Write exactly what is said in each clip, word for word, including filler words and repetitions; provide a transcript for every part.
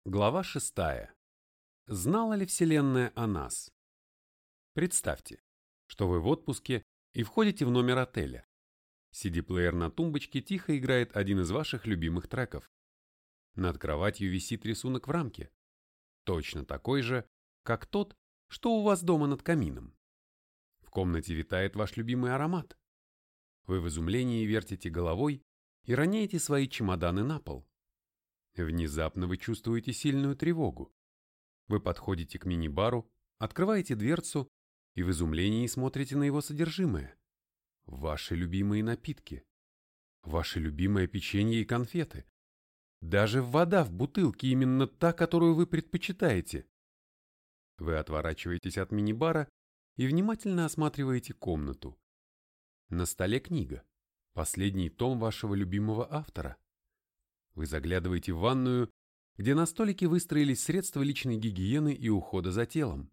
Глава шестая. Знала ли Вселенная о нас? Представьте, что вы в отпуске и входите в номер отеля. си ди-плеер на тумбочке тихо играет один из ваших любимых треков. Над кроватью висит рисунок в рамке, точно такой же, как тот, что у вас дома над камином. В комнате витает ваш любимый аромат. Вы в изумлении вертите головой и роняете свои чемоданы на пол. Внезапно вы чувствуете сильную тревогу. Вы подходите к мини-бару, открываете дверцу и в изумлении смотрите на его содержимое. Ваши любимые напитки, ваше любимое печенье и конфеты. Даже вода в бутылке именно та, которую вы предпочитаете. Вы отворачиваетесь от мини-бара и внимательно осматриваете комнату. На столе книга, последний том вашего любимого автора. Вы заглядываете в ванную, где на столике выстроились средства личной гигиены и ухода за телом.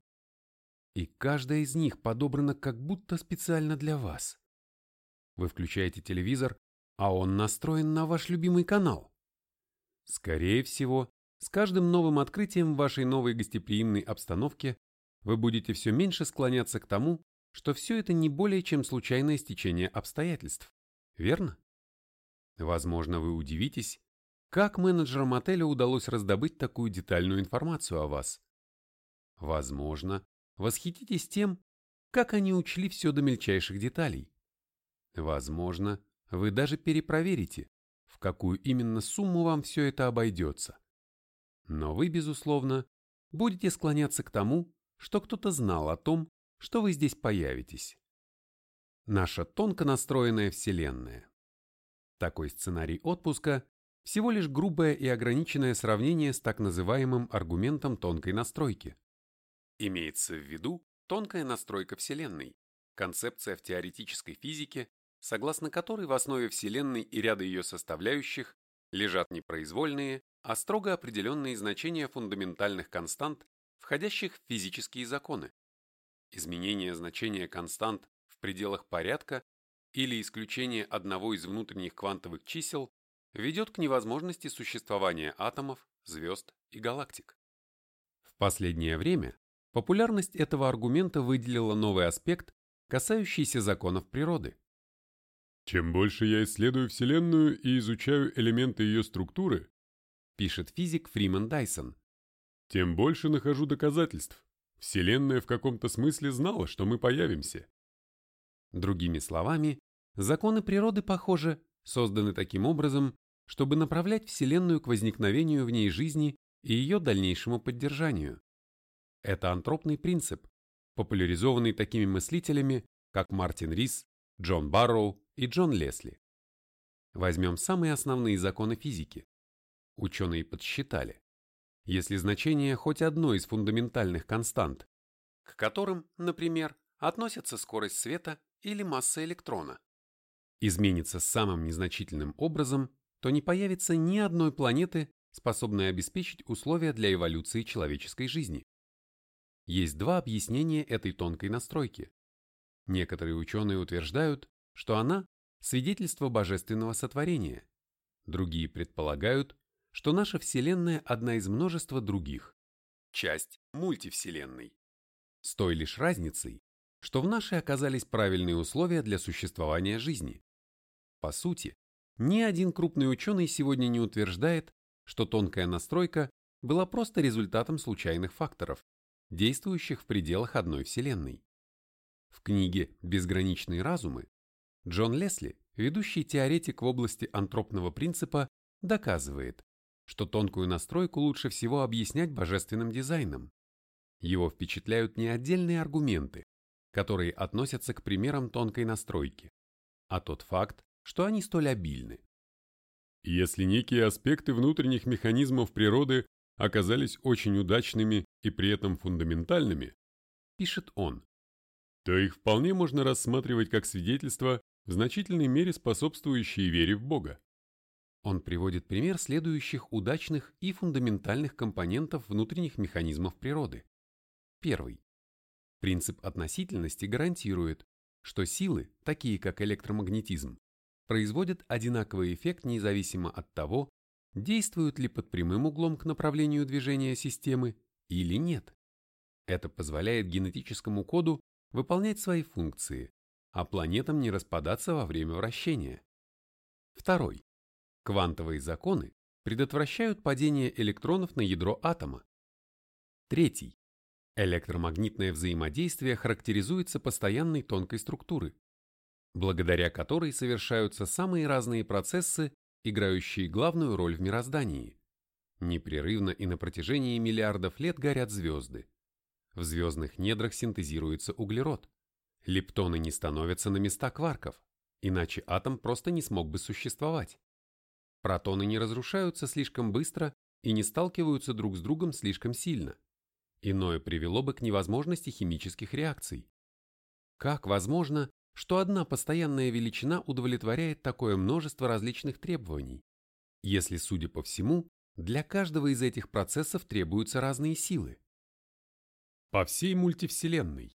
И каждая из них подобрана как будто специально для вас. Вы включаете телевизор, а он настроен на ваш любимый канал. Скорее всего, с каждым новым открытием в вашей новой гостеприимной обстановке вы будете все меньше склоняться к тому, что все это не более чем случайное стечение обстоятельств. Верно? Возможно, вы удивитесь, как менеджерам отеля удалось раздобыть такую детальную информацию о вас. Возможно, восхититесь тем, как они учли все до мельчайших деталей. Возможно, вы даже перепроверите, в какую именно сумму вам все это обойдется. Но вы, безусловно, будете склоняться к тому, что кто-то знал о том, что вы здесь появитесь. Наша тонко настроенная Вселенная. Такой сценарий отпуска – всего лишь грубое и ограниченное сравнение с так называемым аргументом тонкой настройки. Имеется в виду тонкая настройка Вселенной, концепция в теоретической физике, согласно которой в основе Вселенной и ряда ее составляющих лежат не произвольные, а строго определенные значения фундаментальных констант, входящих в физические законы. Изменение значения констант в пределах порядка или исключение одного из внутренних квантовых чисел ведет к невозможности существования атомов, звезд и галактик. В последнее время популярность этого аргумента выделила новый аспект, касающийся законов природы. Чем больше я исследую Вселенную и изучаю элементы ее структуры, пишет физик Фриман Дайсон, тем больше нахожу доказательств. Вселенная в каком-то смысле знала, что мы появимся. Другими словами, законы природы, похоже, созданы таким образом, чтобы направлять Вселенную к возникновению в ней жизни и ее дальнейшему поддержанию. Это антропный принцип, популяризованный такими мыслителями, как Мартин Рис, Джон Барроу и Джон Лесли. Возьмем самые основные законы физики. Ученые подсчитали, если значение хоть одной из фундаментальных констант, к которым, например, относятся скорость света или масса электрона, изменится самым незначительным образом, то не появится ни одной планеты, способной обеспечить условия для эволюции человеческой жизни. Есть два объяснения этой тонкой настройки. Некоторые ученые утверждают, что она – свидетельство божественного сотворения. Другие предполагают, что наша Вселенная – одна из множества других, часть мультивселенной. С той лишь разницей, что в нашей оказались правильные условия для существования жизни. По сути, ни один крупный ученый сегодня не утверждает, что тонкая настройка была просто результатом случайных факторов, действующих в пределах одной Вселенной. В книге «Безграничные разумы» Джон Лесли, ведущий теоретик в области антропного принципа, доказывает, что тонкую настройку лучше всего объяснять божественным дизайном. Его впечатляют не отдельные аргументы, которые относятся к примерам тонкой настройки, а тот факт, что они столь обильны. Если некие аспекты внутренних механизмов природы оказались очень удачными и при этом фундаментальными, пишет он, то их вполне можно рассматривать как свидетельства, в значительной мере способствующие вере в Бога. Он приводит пример следующих удачных и фундаментальных компонентов внутренних механизмов природы. Первый. Принцип относительности гарантирует, что силы, такие как электромагнетизм, производят одинаковый эффект независимо от того, действуют ли под прямым углом к направлению движения системы или нет. Это позволяет генетическому коду выполнять свои функции, а планетам не распадаться во время вращения. Второй. Квантовые законы предотвращают падение электронов на ядро атома. Третий. Электромагнитное взаимодействие характеризуется постоянной тонкой структурой, благодаря которой совершаются самые разные процессы, играющие главную роль в мироздании. Непрерывно и на протяжении миллиардов лет горят звезды. В звездных недрах синтезируется углерод. Лептоны не становятся на места кварков, иначе атом просто не смог бы существовать. Протоны не разрушаются слишком быстро и не сталкиваются друг с другом слишком сильно. Иное привело бы к невозможности химических реакций. Как возможно, что одна постоянная величина удовлетворяет такое множество различных требований, если, судя по всему, для каждого из этих процессов требуются разные силы? По всей мультивселенной.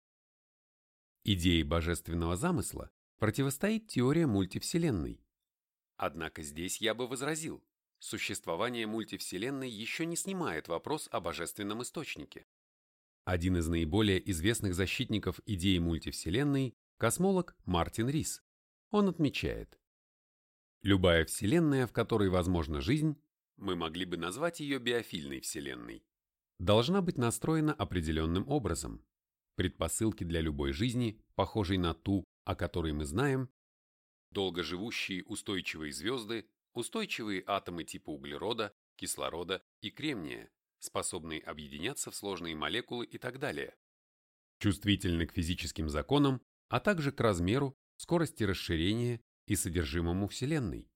Идее божественного замысла противостоит теория мультивселенной. Однако здесь я бы возразил, существование мультивселенной еще не снимает вопрос о божественном источнике. Один из наиболее известных защитников идеи мультивселенной – космолог Мартин Рис. Он отмечает: любая вселенная, в которой возможна жизнь, мы могли бы назвать ее биофильной вселенной, должна быть настроена определенным образом. Предпосылки для любой жизни, похожей на ту, о которой мы знаем, долгоживущие устойчивые звезды, устойчивые атомы типа углерода, кислорода и кремния, способные объединяться в сложные молекулы и так далее, чувствительны к физическим законам, а также к размеру, скорости расширения и содержимому Вселенной.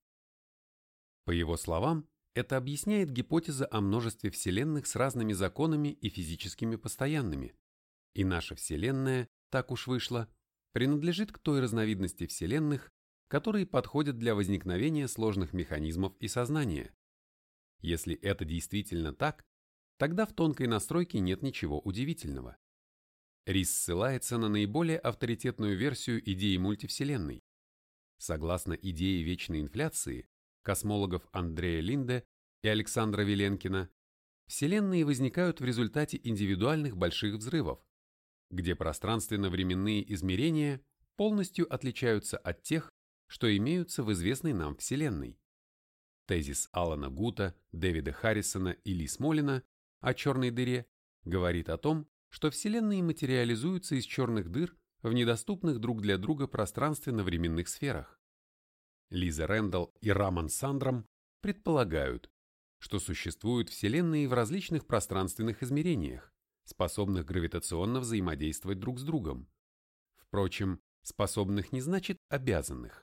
По его словам, это объясняет гипотеза о множестве вселенных с разными законами и физическими постоянными, и наша Вселенная, так уж вышло, принадлежит к той разновидности вселенных, которые подходят для возникновения сложных механизмов и сознания. Если это действительно так, тогда в тонкой настройке нет ничего удивительного. Рис ссылается на наиболее авторитетную версию идеи мультивселенной. Согласно идее вечной инфляции космологов Андрея Линде и Александра Виленкина, вселенные возникают в результате индивидуальных больших взрывов, где пространственно-временные измерения полностью отличаются от тех, что имеются в известной нам Вселенной. Тезис Алана Гута, Дэвида Харрисона и Ли Смолина о черной дыре говорит о том, что вселенные материализуются из черных дыр в недоступных друг для друга пространственно-временных сферах. Лиза Рэндалл и Раман Сандрам предполагают, что существуют вселенные в различных пространственных измерениях, способных гравитационно взаимодействовать друг с другом. Впрочем, способных не значит обязанных.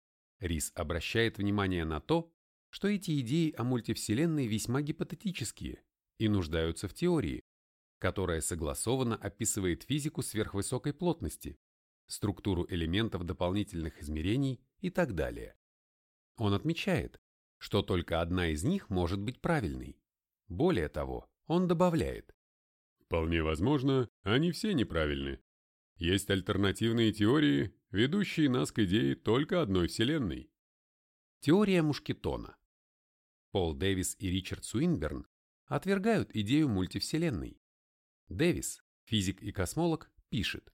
Рис обращает внимание на то, что эти идеи о мультивселенной весьма гипотетические и нуждаются в теории, которая согласованно описывает физику сверхвысокой плотности, структуру элементов дополнительных измерений и так далее. Он отмечает, что только одна из них может быть правильной. Более того, он добавляет: вполне возможно, они все неправильны. Есть альтернативные теории, ведущие нас к идее только одной вселенной. Теория Мушкетона. Пол Дэвис и Ричард Суинберн отвергают идею мультивселенной. Дэвис, физик и космолог, пишет: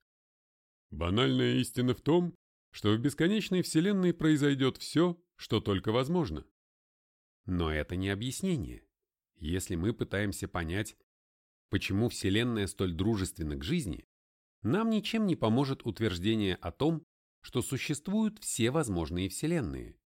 банальная истина в том, что в бесконечной вселенной произойдет все, что только возможно. Но это не объяснение. Если мы пытаемся понять, почему Вселенная столь дружественна к жизни, нам ничем не поможет утверждение о том, что существуют все возможные вселенные.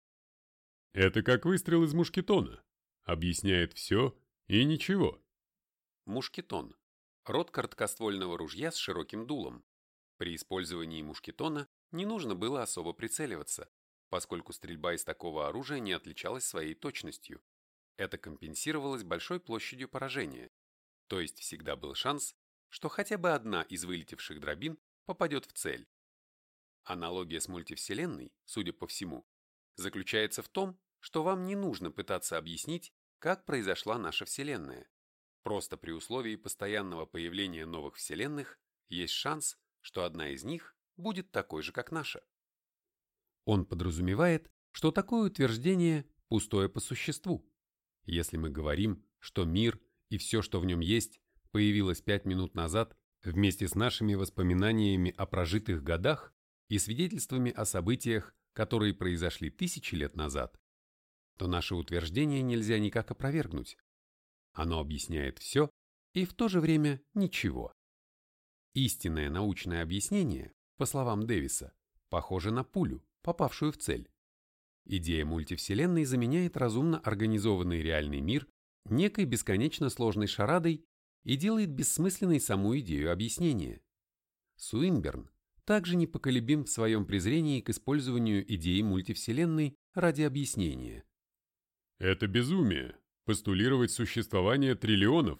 Это как выстрел из мушкетона. Объясняет все и ничего. Мушкетон – род короткоствольного ружья с широким дулом. При использовании мушкетона не нужно было особо прицеливаться, поскольку стрельба из такого оружия не отличалась своей точностью. Это компенсировалось большой площадью поражения, то есть всегда был шанс, что хотя бы одна из вылетевших дробин попадет в цель. Аналогия с мультивселенной, судя по всему, заключается в том, что вам не нужно пытаться объяснить, как произошла наша Вселенная. Просто при условии постоянного появления новых вселенных есть шанс, что одна из них будет такой же, как наша. Он подразумевает, что такое утверждение пустое по существу. Если мы говорим, что мир и все, что в нем есть, появилось пять минут назад вместе с нашими воспоминаниями о прожитых годах и свидетельствами о событиях, которые произошли тысячи лет назад, то наше утверждение нельзя никак опровергнуть. Оно объясняет все и в то же время ничего. Истинное научное объяснение, по словам Дэвиса, похоже на пулю, попавшую в цель. Идея мультивселенной заменяет разумно организованный реальный мир некой бесконечно сложной шарадой и делает бессмысленной саму идею объяснения. Суинберн также непоколебим в своем презрении к использованию идеи мультивселенной ради объяснения. Это безумие – постулировать существование триллионов,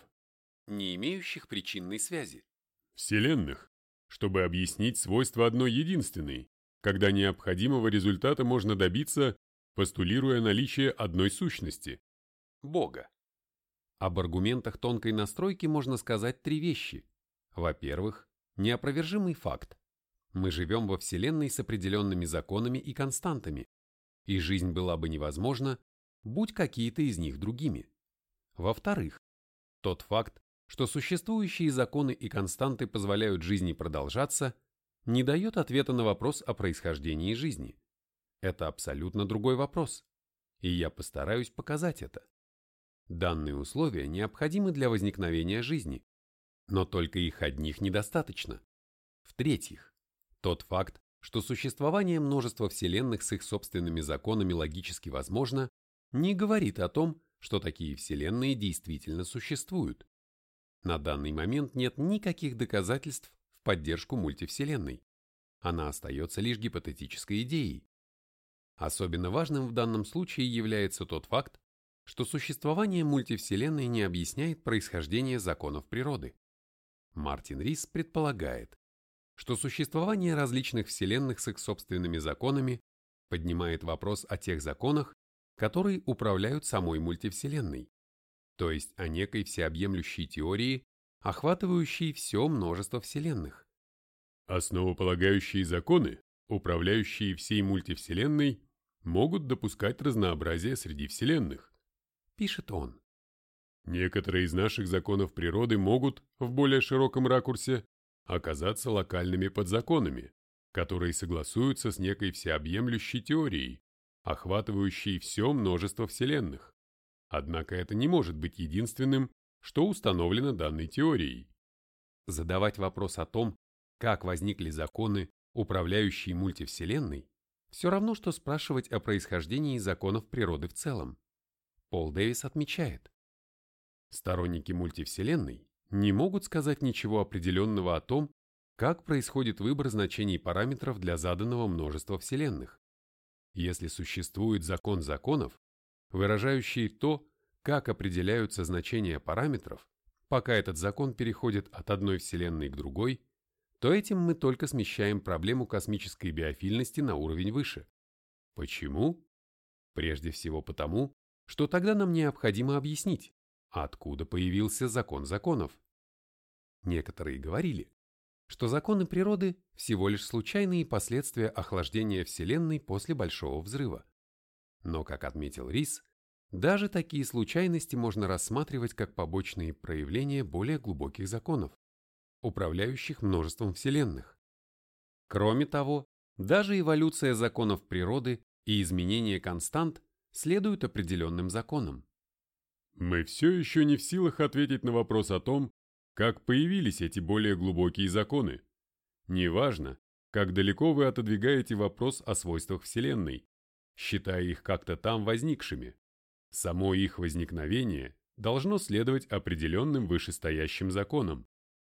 не имеющих причинной связи, вселенных, чтобы объяснить свойства одной единственной, когда необходимого результата можно добиться, постулируя наличие одной сущности – Бога. Об аргументах тонкой настройки можно сказать три вещи. Во-первых, неопровержимый факт. Мы живем во Вселенной с определенными законами и константами, и жизнь была бы невозможна, будь какие-то из них другими. Во-вторых, тот факт, что существующие законы и константы позволяют жизни продолжаться, не дает ответа на вопрос о происхождении жизни. Это абсолютно другой вопрос, и я постараюсь показать это. Данные условия необходимы для возникновения жизни, но только их одних недостаточно. В-третьих, тот факт, что существование множества вселенных с их собственными законами логически возможно, не говорит о том, что такие вселенные действительно существуют. На данный момент нет никаких доказательств в поддержку мультивселенной. Она остается лишь гипотетической идеей. Особенно важным в данном случае является тот факт, что существование мультивселенной не объясняет происхождение законов природы. Мартин Рис предполагает, что существование различных вселенных с их собственными законами поднимает вопрос о тех законах, которые управляют самой мультивселенной, то есть о некой всеобъемлющей теории, охватывающей все множество вселенных. Основополагающие законы, управляющие всей мультивселенной, могут допускать разнообразие среди вселенных, пишет он. Некоторые из наших законов природы могут, в более широком ракурсе, оказаться локальными подзаконами, которые согласуются с некой всеобъемлющей теорией, охватывающей все множество вселенных. Однако это не может быть единственным, что установлено данной теорией. Задавать вопрос о том, как возникли законы, управляющие мультивселенной, все равно, что спрашивать о происхождении законов природы в целом. Пол Дэвис отмечает, сторонники мультивселенной не могут сказать ничего определенного о том, как происходит выбор значений параметров для заданного множества вселенных. Если существует закон законов, выражающий то, как определяются значения параметров, пока этот закон переходит от одной вселенной к другой, то этим мы только смещаем проблему космической биофильности на уровень выше. Почему? Прежде всего потому, что тогда нам необходимо объяснить, откуда появился закон законов. Некоторые говорили, что законы природы всего лишь случайные последствия охлаждения Вселенной после Большого взрыва. Но, как отметил Рис, даже такие случайности можно рассматривать как побочные проявления более глубоких законов, управляющих множеством вселенных. Кроме того, даже эволюция законов природы и изменение констант следуют определенным законам. Мы все еще не в силах ответить на вопрос о том, как появились эти более глубокие законы. Неважно, как далеко вы отодвигаете вопрос о свойствах Вселенной, считая их как-то там возникшими. Само их возникновение должно следовать определенным вышестоящим законам.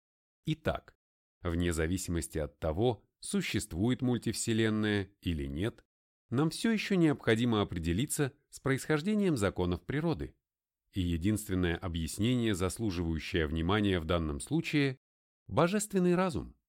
Итак, вне зависимости от того, существует мультивселенная или нет, нам все еще необходимо определиться с происхождением законов природы. И единственное объяснение, заслуживающее внимания в данном случае – божественный разум.